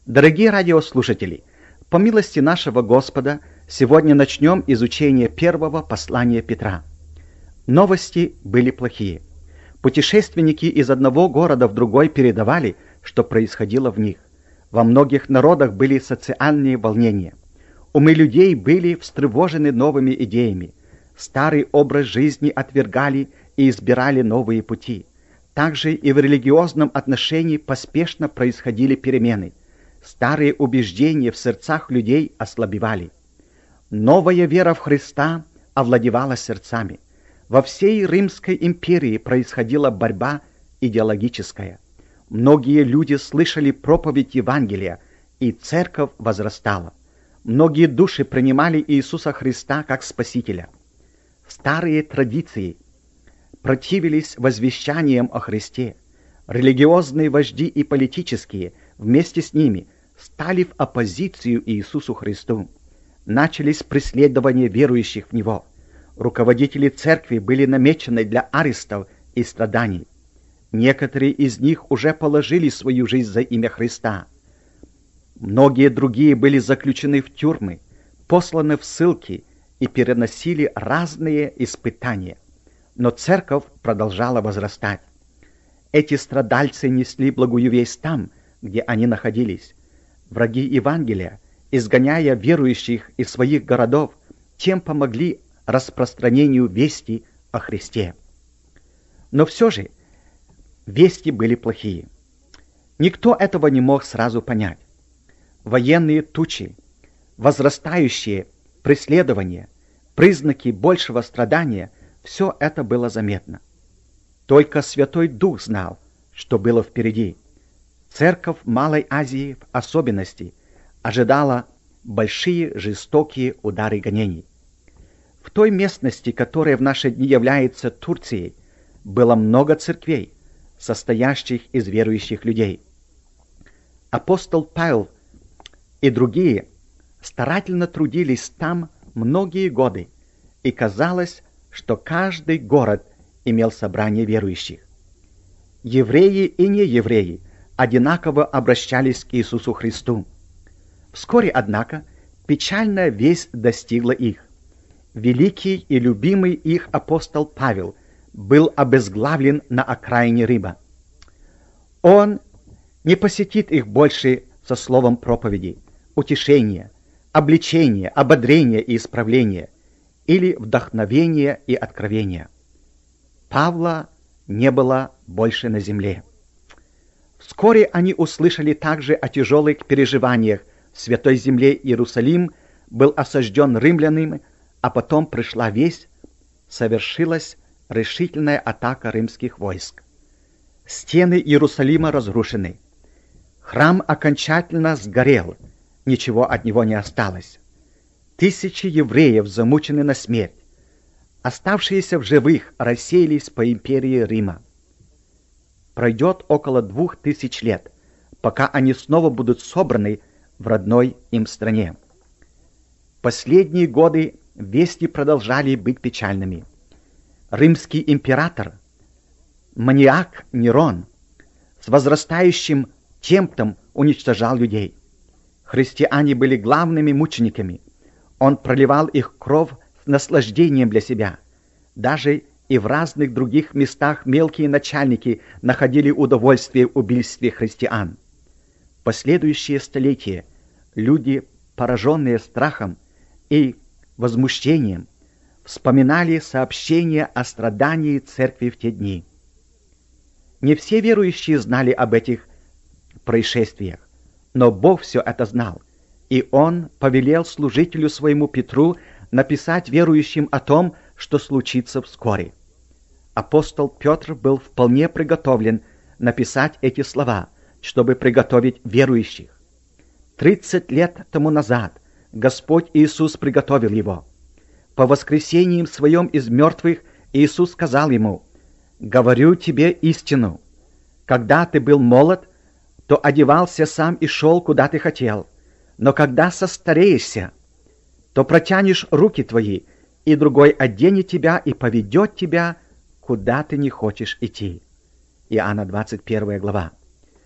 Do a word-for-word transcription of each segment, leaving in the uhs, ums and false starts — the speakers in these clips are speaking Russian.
Дорогие радиослушатели, по милости нашего Господа, сегодня начнем изучение первого послания Петра. Новости были плохие. Путешественники из одного города в другой передавали, что происходило в них. Во многих народах были социальные волнения. Умы людей были встревожены новыми идеями. Старый образ жизни отвергали и избирали новые пути. Также и в религиозном отношении поспешно происходили перемены. Старые убеждения в сердцах людей ослабевали. Новая вера в Христа овладевала сердцами. Во всей Римской империи происходила борьба идеологическая. Многие люди слышали проповедь Евангелия, и церковь возрастала. Многие души принимали Иисуса Христа как Спасителя. Старые традиции противились возвещаниям о Христе. Религиозные вожди и политические вместе с ними стали в оппозицию Иисусу Христу. Начались преследования верующих в Него. Руководители церкви были намечены для арестов и страданий. Некоторые из них уже положили свою жизнь за имя Христа. Многие другие были заключены в тюрьмы, посланы в ссылки и переносили разные испытания. Но церковь продолжала возрастать. Эти страдальцы несли благую весть там, где они находились. Враги Евангелия, изгоняя верующих из своих городов, тем помогли распространению вести о Христе. Но все же вести были плохие. Никто этого не мог сразу понять. Военные тучи, возрастающие преследования, признаки большего страдания — все это было заметно. Только Святой Дух знал, что было впереди. Церковь Малой Азии в особенности ожидала большие жестокие удары гонений. В той местности, которая в наши дни является Турцией, было много церквей, состоящих из верующих людей. Апостол Павел и другие старательно трудились там многие годы, и казалось, что каждый город имел собрание верующих. Евреи и неевреи одинаково обращались к Иисусу Христу. Вскоре, однако, печальная весть достигла их. Великий и любимый их апостол Павел был обезглавлен на окраине Рима. Он не посетит их больше со словом проповеди, утешения, обличения, ободрения и исправления, или вдохновения и откровения. Павла не было больше на земле. Вскоре они услышали также о тяжелых переживаниях в Святой Земле. Иерусалим был осажден римлянами, а потом пришла весть, совершилась решительная атака римских войск. Стены Иерусалима разрушены. Храм окончательно сгорел, ничего от него не осталось. Тысячи евреев замучены на смерть. Оставшиеся в живых рассеялись по империи Рима. Пройдет около двух тысяч лет, пока они снова будут собраны в родной им стране. Последние годы вести продолжали быть печальными. Римский император, маниак Нерон, с возрастающим темпом уничтожал людей. Христиане были главными мучениками. Он проливал их кровь с наслаждением для себя. Даже и в разных других местах мелкие начальники находили удовольствие в убийстве христиан. В последующие столетия люди, пораженные страхом и возмущением, вспоминали сообщения о страдании церкви в те дни. Не все верующие знали об этих происшествиях, но Бог все это знал, и Он повелел служителю своему Петру написать верующим о том, что случится вскоре. Апостол Петр был вполне приготовлен написать эти слова, чтобы приготовить верующих. Тридцать лет тому назад Господь Иисус приготовил его. По воскресении своем из мертвых Иисус сказал ему: «Говорю тебе истину, когда ты был молод, то одевался сам и шел, куда ты хотел, но когда состареешься, то протянешь руки твои, и другой оденет тебя и поведет тебя, куда ты не хочешь идти». Иоанна двадцать первая глава.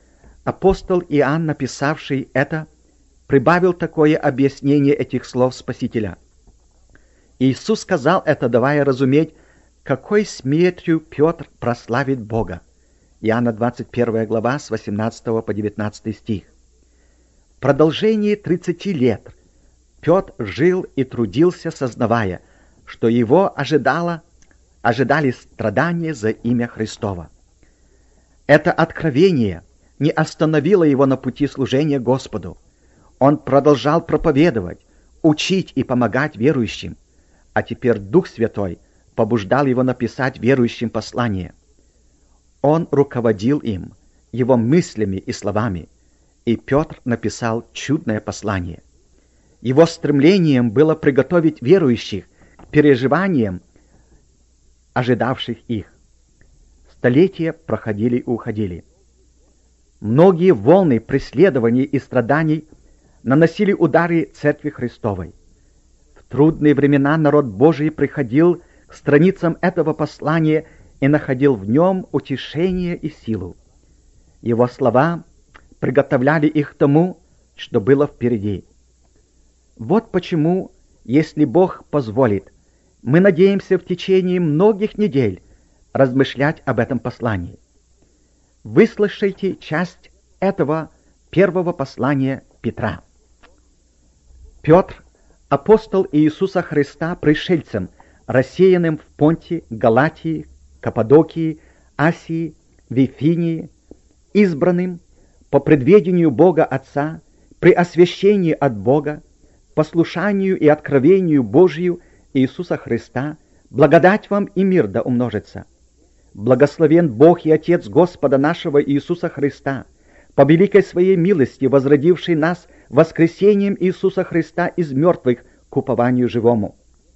Апостол Иоанн, написавший это, прибавил такое объяснение этих слов Спасителя. Иисус сказал это, давая разуметь, какой смертью Петр прославит Бога. Иоанна двадцать первая глава с восемнадцатого по девятнадцатый стих. В продолжении тридцати лет Петр жил и трудился, сознавая, что его ожидало, ожидали страдания за имя Христово. Это откровение не остановило его на пути служения Господу. Он продолжал проповедовать, учить и помогать верующим, а теперь Дух Святой побуждал его написать верующим послание. Он руководил им, его мыслями и словами, и Петр написал чудное послание. Его стремлением было приготовить верующих к переживаниям, ожидавших их. Столетия проходили и уходили. Многие волны преследований и страданий наносили удары Церкви Христовой. В трудные времена народ Божий приходил к страницам этого послания и находил в нем утешение и силу. Его слова приготовляли их к тому, что было впереди. Вот почему, если Бог позволит, мы надеемся в течение многих недель размышлять об этом послании. Выслушайте часть этого первого послания Петра. Петр, апостол Иисуса Христа, пришельцем, рассеянным в Понте, Галатии, Каппадокии, Асии, Вифинии, избранным по предведению Бога Отца, при освящении от Бога, послушанию и откровению Божию Иисуса Христа, благодать вам и мир да умножится. Благословен Бог и Отец Господа нашего Иисуса Христа, по великой своей милости возродивший нас воскресением Иисуса Христа из мертвых к упованию живому,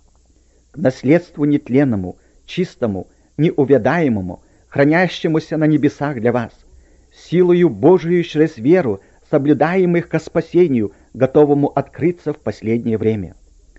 к наследству нетленному, чистому, неувядаемому, хранящемуся на небесах для вас, силою Божию через веру, соблюдаемых ко спасению, готовому открыться в последнее время.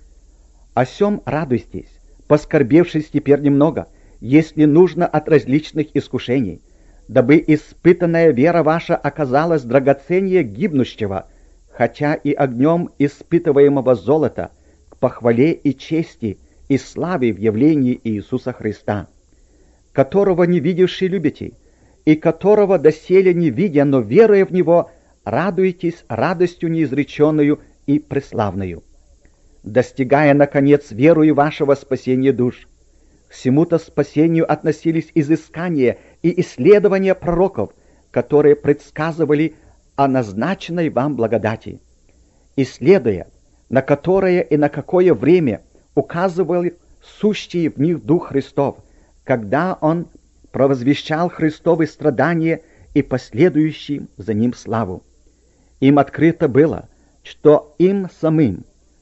О сем радуйтесь, поскорбевшись теперь немного, если нужно от различных искушений, дабы испытанная вера ваша оказалась драгоценнее гибнущего, хотя и огнем испытываемого золота, к похвале и чести и славе в явлении Иисуса Христа, которого не видевши любите, и которого доселе не видя, но веруя в Него, радуетесь радостью неизреченную и преславную, достигая, наконец, верою вашего спасения душ. К всему-то спасению относились изыскания и исследования пророков, которые предсказывали о назначенной вам благодати, исследуя, на которое и на какое время указывал сущий в них Дух Христов, когда Он провозвещал Христовы страдания и последующим за Ним славу. Им открыто было, что им самим,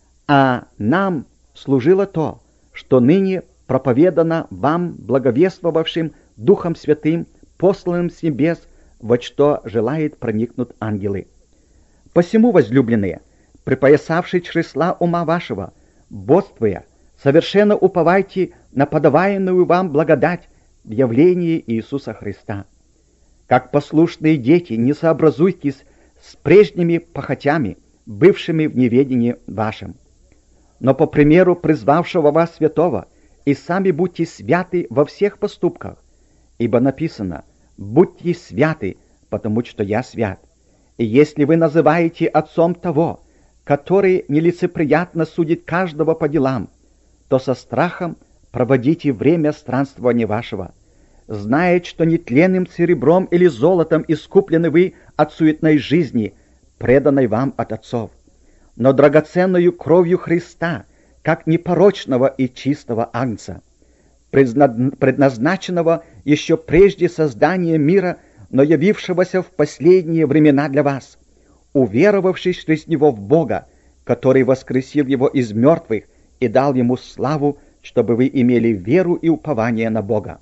а нам служило то, что ныне проповедано вам, благовествовавшим Духом Святым, посланным с небес, во что желает проникнуть ангелы. Посему, возлюбленные, припоясавшие чресла ума вашего, бодствуя, совершенно уповайте на подаваемую вам благодать в явлении Иисуса Христа. Как послушные дети, не сообразуйтесь с прежними похотями, бывшими в неведении вашем, но по примеру призвавшего вас святого, и сами будьте святы во всех поступках, ибо написано: «Будьте святы, потому что я свят». И если вы называете отцом того, который нелицеприятно судит каждого по делам, то со страхом проводите время странствования вашего, зная, что нетленным серебром или золотом искуплены вы от суетной жизни, преданной вам от отцов, но драгоценную кровью Христа, как непорочного и чистого агнца, предназначенного еще прежде создания мира, но явившегося в последние времена для вас, уверовавшись через Него в Бога, который воскресил Его из мертвых и дал Ему славу, чтобы вы имели веру и упование на Бога.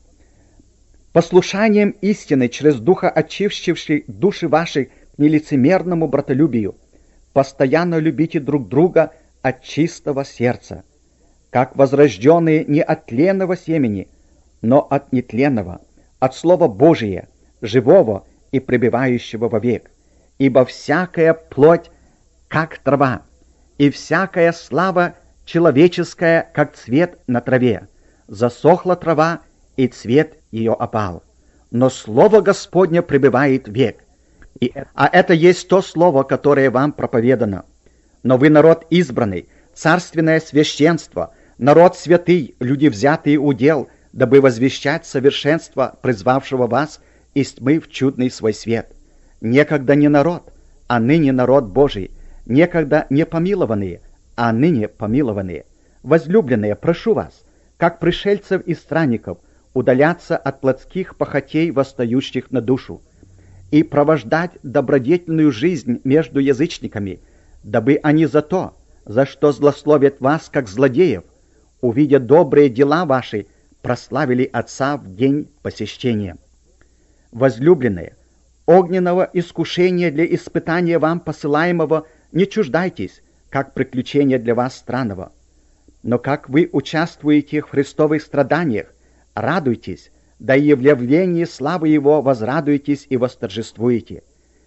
Послушанием истины через Духа очищивший души ваши к нелицемерному братолюбию, постоянно любите друг друга от чистого сердца, как возрожденные не от тленного семени, но от нетленного, от Слова Божия, живого и пребывающего вовек, ибо всякая плоть, как трава, и всякая слава человеческая, как цвет на траве. Засохла трава, и цвет ее опал. Но слово Господне пребывает век. И, а это есть то слово, которое вам проповедано. Но вы народ избранный, царственное священство, народ святый, люди взятые удел, дабы возвещать совершенство призвавшего вас из тьмы в чудный свой свет. Некогда не народ, а ныне народ Божий, некогда не помилованные, а ныне помилованные. Возлюбленные, прошу вас, как пришельцев и странников, удаляться от плотских похотей, восстающих на душу, и провождать добродетельную жизнь между язычниками, дабы они за то, за что злословят вас, как злодеев, увидя добрые дела ваши, прославили Отца в день посещения. Возлюбленные, огненного искушения для испытания вам посылаемого не чуждайтесь, как приключения для вас странного. Но как вы участвуете в Христовых страданиях, радуйтесь, да и в явлении славы Его возрадуйтесь и восторжествуете.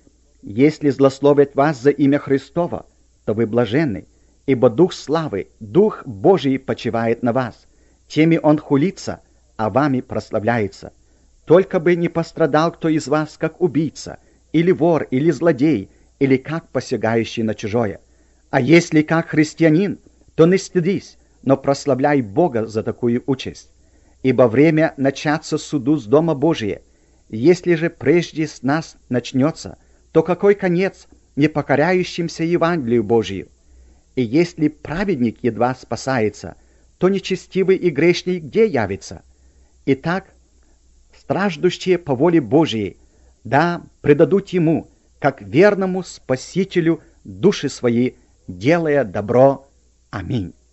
Если злословят вас за имя Христово, то вы блаженны, ибо Дух славы, Дух Божий почивает на вас. Теми Он хулится, а вами прославляется. Только бы не пострадал кто из вас, как убийца, или вор, или злодей, или как посягающий на чужое. А если как христианин, то не стыдись, но прославляй Бога за такую участь. Ибо время начаться суду с Дома Божия. Если же прежде с нас начнется, то какой конец непокоряющимся Евангелию Божию? И если праведник едва спасается, то нечестивый и грешный где явится? Итак, страждущие по воле Божией, да, предадут Ему, как верному Спасителю, души свои, делая добро. Аминь.